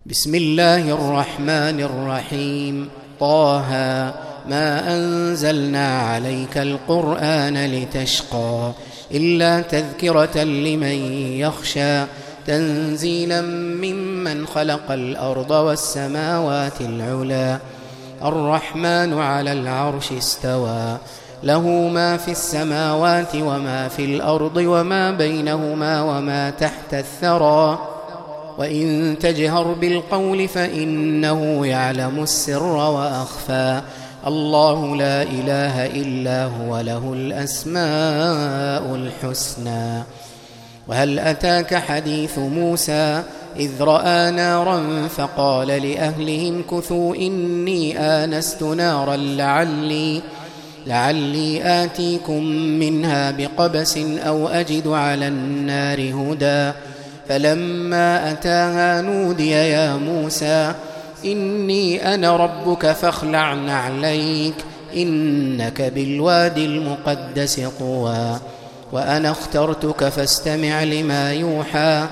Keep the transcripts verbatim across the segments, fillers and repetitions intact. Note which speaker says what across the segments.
Speaker 1: بسم الله الرحمن الرحيم. طه ما أنزلنا عليك القرآن لتشقى إلا تذكرة لمن يخشى تنزيلا ممن خلق الأرض والسماوات العلى الرحمن على العرش استوى له ما في السماوات وما في الأرض وما بينهما وما تحت الثرى وإن تجهر بالقول فإنه يعلم السر وأخفى الله لا إله إلا هو له الأسماء الحسنى. وهل أتاك حديث موسى إذ رأى نارا فقال لأهلهم كثوا إني آنست نارا لعلي لعلي آتيكم منها بقبس أو أجد على النار هدى فلما أتاها نودي يا موسى إني أنا ربك فاخلع نعليك إنك بالوادي المقدس طوى وأنا اخترتك فاستمع لما يوحى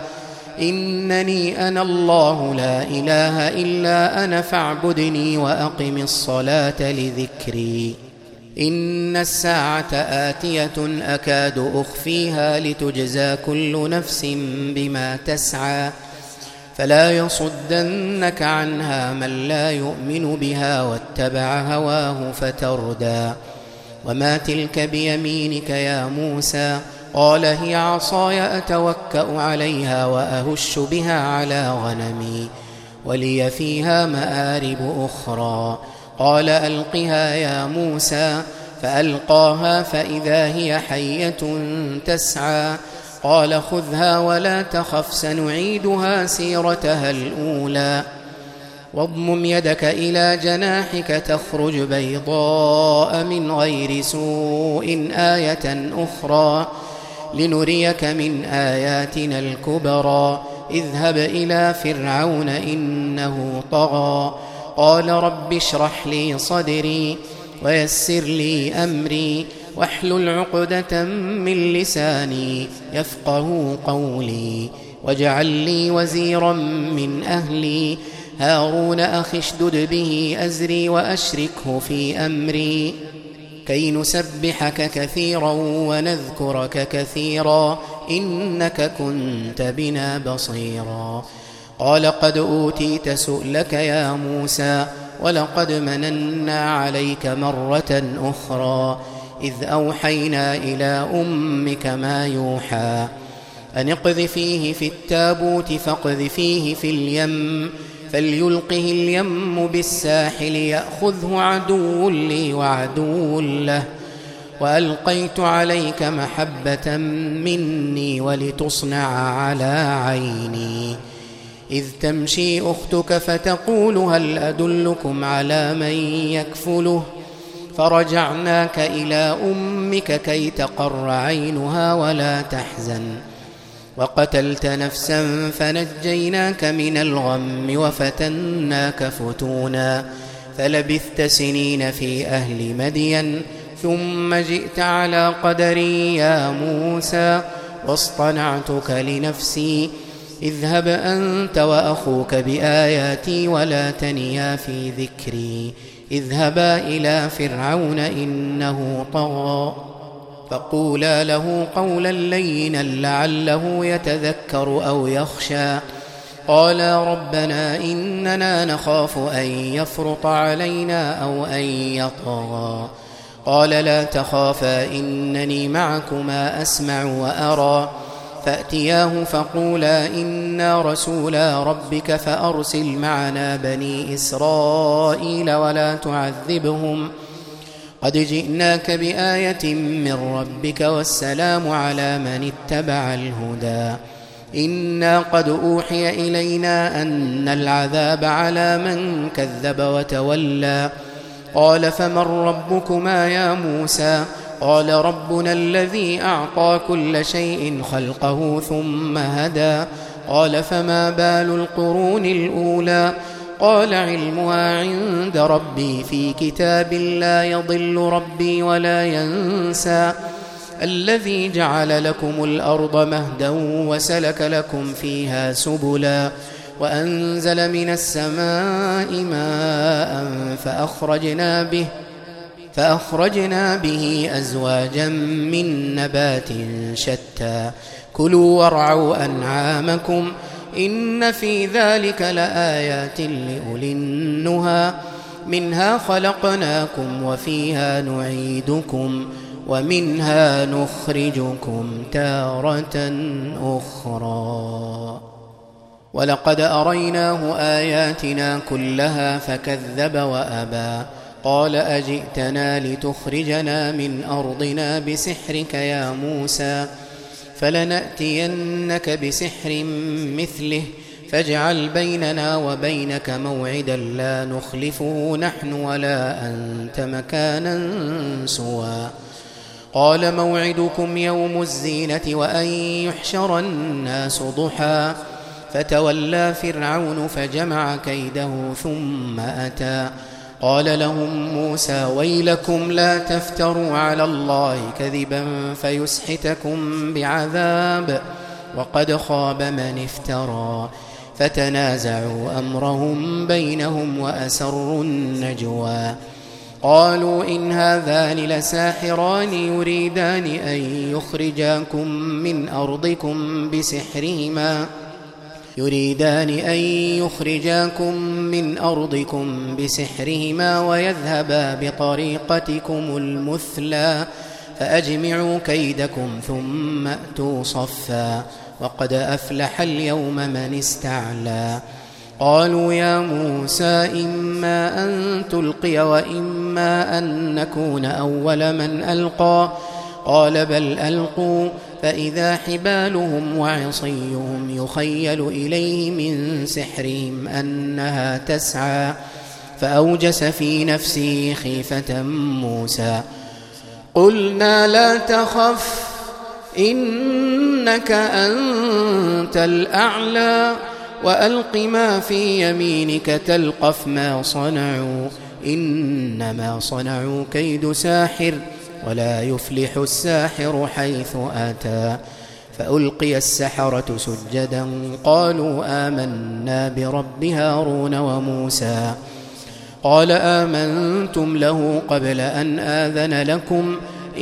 Speaker 1: إنني أنا الله لا إله إلا أنا فاعبدني وأقم الصلاة لذكري إن الساعة آتية أكاد أخفيها لتجزى كل نفس بما تسعى فلا يصدنك عنها من لا يؤمن بها واتبع هواه فتردى وما تلك بيمينك يا موسى قال هي عصاي أتوكأ عليها وأهش بها على غنمي ولي فيها مآرب أخرى قال ألقها يا موسى فألقاها فإذا هي حية تسعى قال خذها ولا تخف سنعيدها سيرتها الأولى واضمم يدك إلى جناحك تخرج بيضاء من غير سوء آية أخرى لنريك من آياتنا الكبرى اذهب إلى فرعون إنه طغى قال رب اشرح لي صدري ويسر لي أمري واحلل عقدة من لساني يفقه قولي واجعل لي وزيرا من أهلي هارون أخي اشدد به أزري وأشركه في أمري كي نسبحك كثيرا ونذكرك كثيرا إنك كنت بنا بصيرا قال قد أوتيت سؤلك يا موسى ولقد مننا عليك مرة أخرى إذ أوحينا إلى أمك ما يوحى أن اقذفيه في التابوت فاقذفيه في اليم فليلقه اليم بالساحل يأخذه عدو لي وعدو له وألقيت عليك محبة مني ولتصنع على عيني إذ تمشي أختك فتقول هل أدلكم على من يكفله فرجعناك إلى أمك كي تقر عينها ولا تحزن وقتلت نفسا فنجيناك من الغم وفتناك فتونا فلبثت سنين في أهل مدين ثم جئت على قدري يا موسى واصطنعتك لنفسي اذهب أنت وأخوك بآياتي ولا تنيا في ذكري اذهبا إلى فرعون إنه طغى فقولا له قولا لينا لعله يتذكر أو يخشى قالا ربنا إننا نخاف أن يفرط علينا أو أن يطغى قال لا تخافا إنني معكما أسمع وأرى فأتياه فقولا إنا رسولا ربك فأرسل معنا بني إسرائيل ولا تعذبهم قد جئناك بآية من ربك والسلام على من اتبع الهدى إنا قد أوحي إلينا أن العذاب على من كذب وتولى قال فمن ربكما يا موسى قال ربنا الذي أعطى كل شيء خلقه ثم هدى قال فما بال القرون الأولى قال علمها عند ربي في كتاب لا يضل ربي ولا ينسى الذي جعل لكم الأرض مهدا وسلك لكم فيها سبلا وأنزل من السماء ماء فأخرجنا به فأخرجنا به أزواجا من نبات شتى كلوا وارعوا أنعامكم إن في ذلك لآيات لأولي النهى منها خلقناكم وفيها نعيدكم ومنها نخرجكم تارة أخرى ولقد أريناه آياتنا كلها فكذب وأبى قال أجئتنا لتخرجنا من أرضنا بسحرك يا موسى فلنأتينك بسحر مثله فاجعل بيننا وبينك موعدا لا نخلفه نحن ولا أنت مكانا سوى قال موعدكم يوم الزينة وأن يحشر الناس ضحى فتولى فرعون فجمع كيده ثم أتى قال لهم موسى ويلكم لا تفتروا على الله كذبا فيسحتكم بعذاب وقد خاب من افترى فتنازعوا أمرهم بينهم وأسروا النجوى قالوا إن هذان لساحران يريدان أن يخرجاكم من أرضكم بسحرهما يريدان أن يخرجاكم من أرضكم بسحرهما ويذهبا بطريقتكم المثلى فأجمعوا كيدكم ثم أتوا صفا وقد أفلح اليوم من استعلى قالوا يا موسى إما أن تلقي وإما أن نكون أول من ألقى قال بل ألقوا فإذا حبالهم وعصيهم يخيل إليه من سحرهم أنها تسعى فأوجس في نفسه خيفة موسى قلنا لا تخف إنك أنت الأعلى وألق ما في يمينك تلقف ما صنعوا إنما صنعوا كيد ساحر ولا يفلح الساحر حيث أتى فألقي السحرة سجدا قالوا آمنا برب هارون وموسى قال آمنتم له قبل أن آذن لكم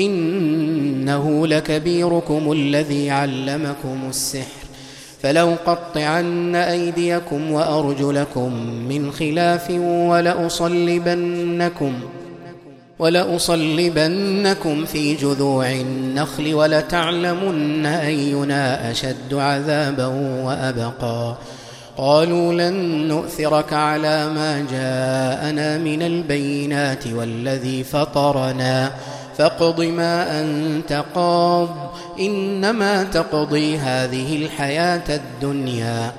Speaker 1: إنه لكبيركم الذي علمكم السحر فلو قطعن أيديكم وأرجلكم من خلاف ولأصلبنكم ولأصلبنكم في جذوع النخل ولتعلمن أينا أشد عذابا وأبقى قالوا لن نؤثرك على ما جاءنا من البينات والذي فطرنا فاقض ما أنت قاض إنما تقضي هذه الحياة الدنيا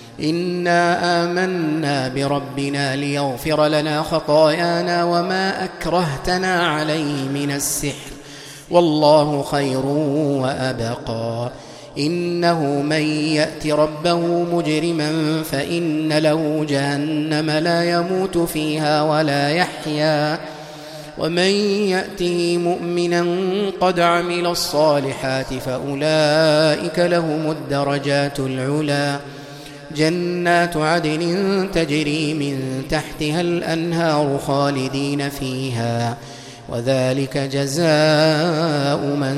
Speaker 1: إنا آمنا بربنا ليغفر لنا خطايانا وما أكرهتنا عليه من السحر والله خير وأبقى إنه من يأت ربه مجرما فإن له جهنم لا يموت فيها ولا يحيا ومن يأته مؤمنا قد عمل الصالحات فأولئك لهم الدرجات العلى جنات عدن تجري من تحتها الأنهار خالدين فيها وذلك جزاء من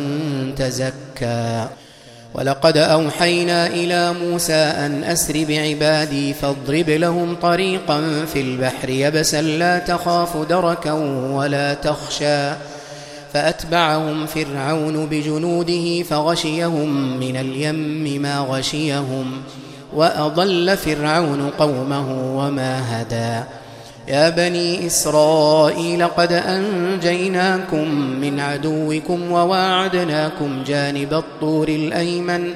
Speaker 1: تزكى ولقد أوحينا إلى موسى أن أسر بعبادي فاضرب لهم طريقا في البحر يبسا لا تخاف دركا ولا تخشى فأتبعهم فرعون بجنوده فغشيهم من اليم ما غشيهم وأضل فرعون قومه وما هدى يا بني إسرائيل قد أنجيناكم من عدوكم وواعدناكم جانب الطور الأيمن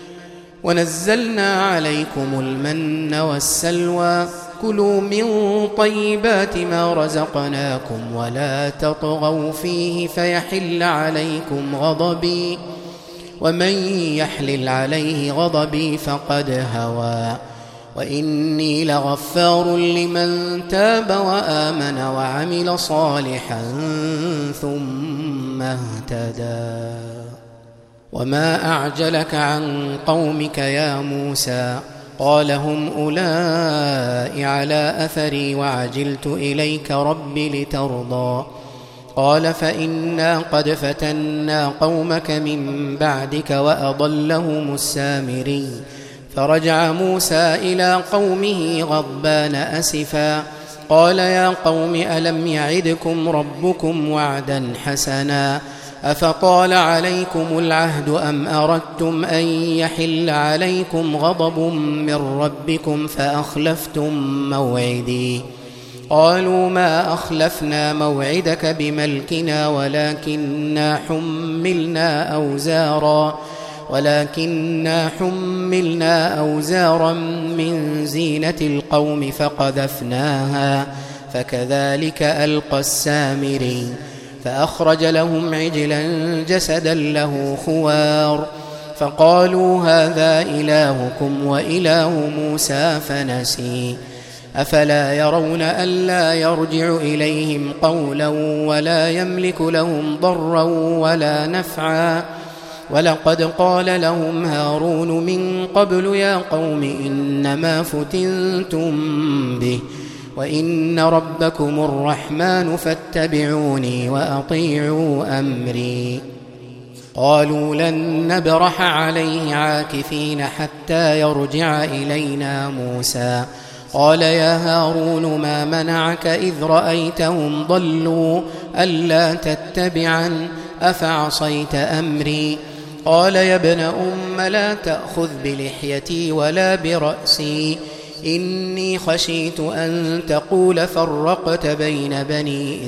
Speaker 1: ونزلنا عليكم المن والسلوى كلوا من طيبات ما رزقناكم ولا تطغوا فيه فيحل عليكم غضبي ومن يحلل عليه غضبي فقد هوى وإني لغفار لمن تاب وآمن وعمل صالحا ثم اهتدى وما أعجلك عن قومك يا موسى قال هم أولئك على أثري وعجلت إليك رب لترضى قال فإنا قد فتنا قومك من بعدك وأضلهم السامري فرجع موسى إلى قومه غضبان أسفا قال يا قوم ألم يعدكم ربكم وعدا حسنا أفطال عليكم العهد أم أردتم أن يحل عليكم غضب من ربكم فأخلفتم موعدي قالوا ما أخلفنا موعدك بملكنا ولكننا حملنا أوزارا ولكننا حملنا أوزارا من زينة القوم فقذفناها فكذلك ألقى السامري فأخرج لهم عجلا جسدا له خوار فقالوا هذا إلهكم وإله موسى فنسي أفلا يرون ألا يرجع إليهم قولا ولا يملك لهم ضرا ولا نفعا ولقد قال لهم هارون من قبل يا قوم إنما فتنتم به وإن ربكم الرحمن فاتبعوني وأطيعوا أمري قالوا لن نبرح عليه عاكفين حتى يرجع إلينا موسى قال يا هارون ما منعك إذ رأيتهم ضلوا ألا تتبعن أفعصيت أمري قال يا ابن أم لا تأخذ بلحيتي ولا برأسي إني خشيت أن تقول فرقت بين بني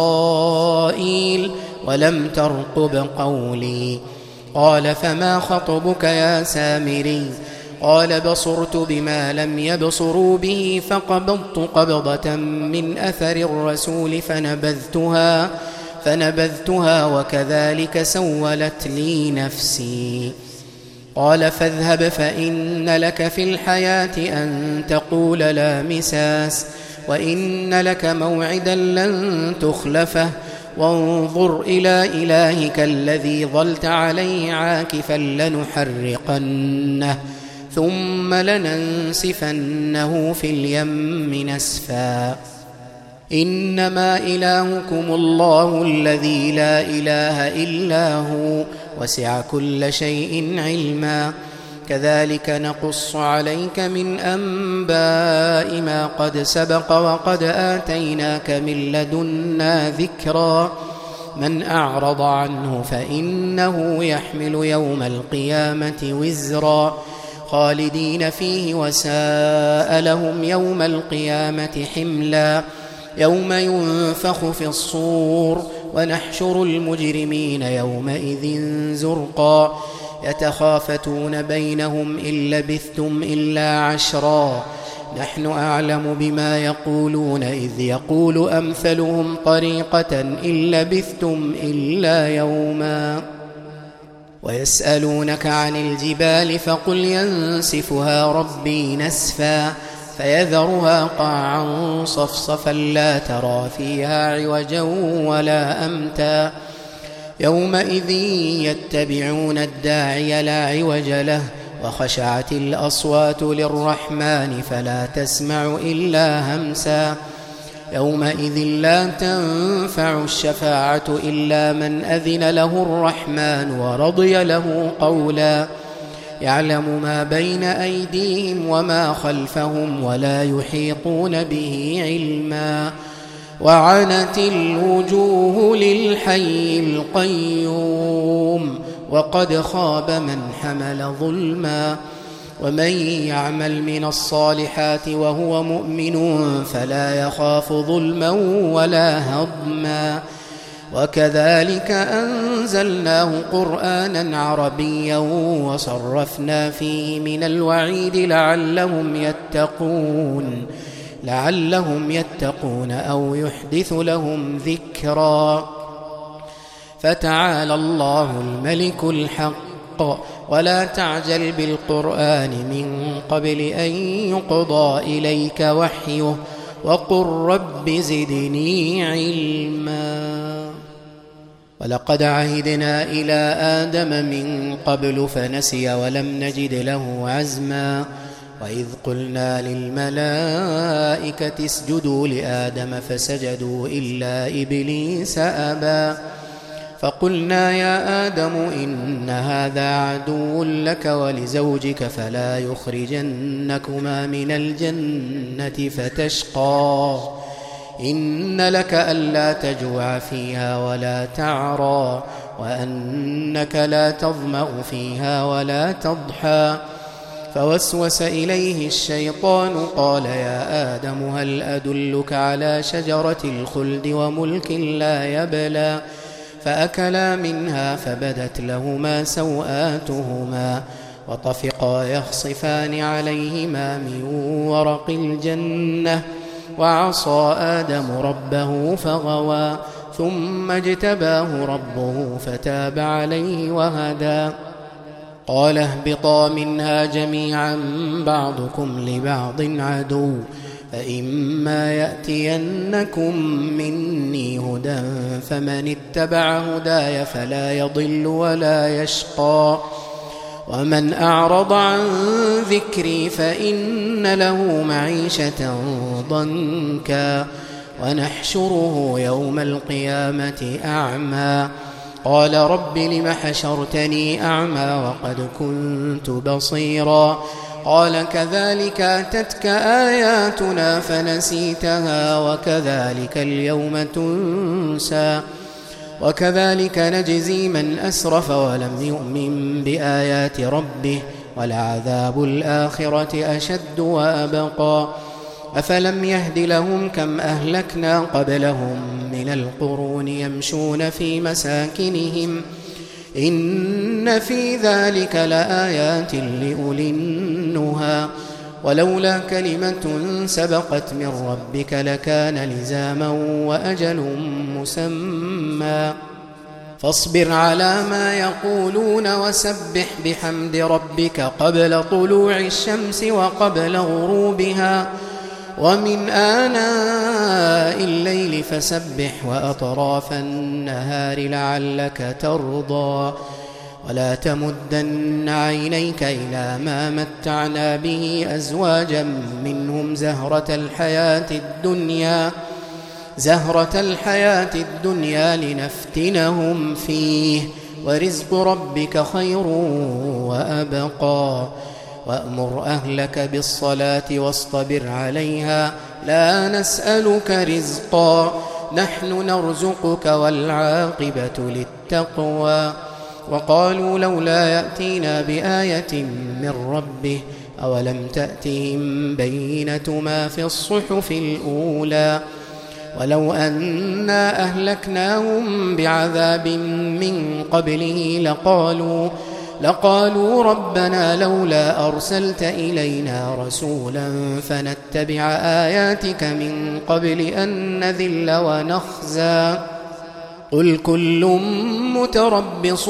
Speaker 1: إسرائيل ولم ترقب قولي قال فما خطبك يا سامري قال بصرت بما لم يبصروا به فقبضت قبضة من أثر الرسول فنبذتها فنبذتها وكذلك سولت لي نفسي قال فاذهب فإن لك في الحياة أن تقول لا مساس وإن لك موعدا لن تخلفه وانظر إلى إلهك الذي ظلت عليه عاكفا لنحرقنه ثم لننسفنه في اليم نسفا إنما إلهكم الله الذي لا إله إلا هو وسع كل شيء علما كذلك نقص عليك من أنباء ما قد سبق وقد آتيناك من لدنا ذكرا من أعرض عنه فإنه يحمل يوم القيامة وزرا خالدين فيه وساء لهم يوم القيامة حملا يوم ينفخ في الصور ونحشر المجرمين يومئذ زرقا يتخافتون بينهم إن لبثتم إلا عشرا نحن أعلم بما يقولون إذ يقول أمثلهم طريقة إن لبثتم إلا يوما ويسألونك عن الجبال فقل ينسفها ربي نسفا فيذرها قاعا صفصفا لا ترى فيها عوجا ولا أمتا يومئذ يتبعون الداعي لا عوج له وخشعت الأصوات للرحمن فلا تسمع إلا همسا يومئذ لا تنفع الشفاعة إلا من أذن له الرحمن ورضي له قولا يعلم ما بين أيديهم وما خلفهم ولا يحيطون به علما وعنت الوجوه للحي القيوم وقد خاب من حمل ظلما ومن يعمل من الصالحات وهو مؤمن فلا يخاف ظلما ولا هضما وكذلك أنزلناه قرآنا عربيا وصرفنا فيه من الوعيد لعلهم يتقون لعلهم يتقون أو يحدث لهم ذكرا فتعالى الله الملك الحق ولا تعجل بالقرآن من قبل أن يقضى إليك وحيه وقل رب زدني علما ولقد عهدنا إلى آدم من قبل فنسي ولم نجد له عزما وإذ قلنا للملائكة اسجدوا لآدم فسجدوا إلا إبليس أبى فقلنا يا آدم إن هذا عدو لك ولزوجك فلا يخرجنكما من الجنة فتشقى إن لك ألا تجوع فيها ولا تعرى وأنك لا تظمأ فيها ولا تضحى فوسوس إليه الشيطان قال يا آدم هل أدلك على شجرة الخلد وملك لا يبلى فأكلا منها فبدت لهما سوآتهما وطفقا يخصفان عليهما من ورق الجنة وعصى آدم ربه فغوى ثم اجتباه ربه فتاب عليه وهدى قال اهبطا منها جميعا بعضكم لبعض عدو فإما يأتينكم مني هدى فمن اتبع هداي فلا يضل ولا يشقى ومن أعرض عن ذكري فإن له معيشة ضنكا ونحشره يوم القيامة أعمى قال رب لم حشرتني أعمى وقد كنت بصيرا قال كذلك أتتك آياتنا فنسيتها وكذلك اليوم تنسى وكذلك نجزي من أسرف ولم يؤمن بآيات ربه ولعذاب الآخرة أشد وأبقى أفلم يهد لهم كم أهلكنا قبلهم من القرون يمشون في مساكنهم إن في ذلك لآيات لأولي النهى ولولا كلمة سبقت من ربك لكان لزاما وأجل مسمى فاصبر على ما يقولون وسبح بحمد ربك قبل طلوع الشمس وقبل غروبها ومن آناء الليل فسبح وأطراف النهار لعلك ترضى ولا تمدن عينيك إلى ما متعنا به أزواجا منهم زهرة الحياة الدنيا زهرة الحياة الدنيا لنفتنهم فيه ورزق ربك خير وأبقى وأمر أهلك بالصلاة واصطبر عليها لا نسألك رزقا نحن نرزقك والعاقبة للتقوى وقالوا لولا يأتينا بآية من ربه أولم تأتهم بينة ما في الصحف الأولى ولو أنا أهلكناهم بعذاب من قبله لقالوا لقالوا ربنا لولا أرسلت إلينا رسولا فنتبع آياتك من قبل أن نذل ونخزى قل كل متربص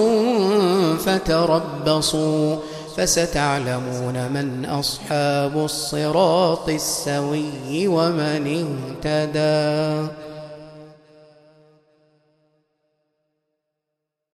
Speaker 1: فتربصوا فستعلمون من أصحاب الصراط السوي ومن اهتدى.